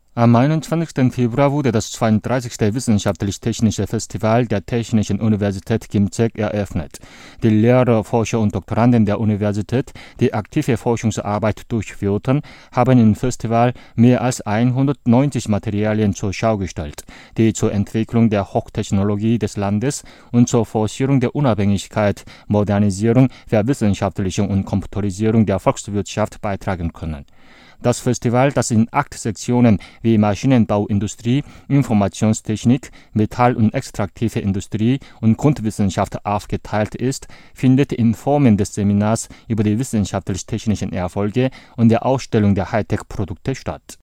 Am 21. Februar wurde das 32. Wissenschaftlich-Technische Festival der Technischen Universität Kim-Chaek eröffnet. Die Lehrer, Forscher und Doktoranden der Universität, die aktive Forschungsarbeit durchführten, haben im Festival mehr als 190 Materialien zur Schau gestellt, die zur Entwicklung der Hochtechnologie des Landes und zur Forcierung der Unabhängigkeit, Modernisierung, Verwissenschaftlichung und Komputerisierung der Volkswirtschaft beitragen können. Das Festival, das in 8 Sektionen wie Maschinenbauindustrie, Informationstechnik, Metall- und extraktive Industrie und Grundwissenschaft aufgeteilt ist, findet in Formen des Seminars über die wissenschaftlich-technischen Erfolge und der Ausstellung der Hightech-Produkte statt.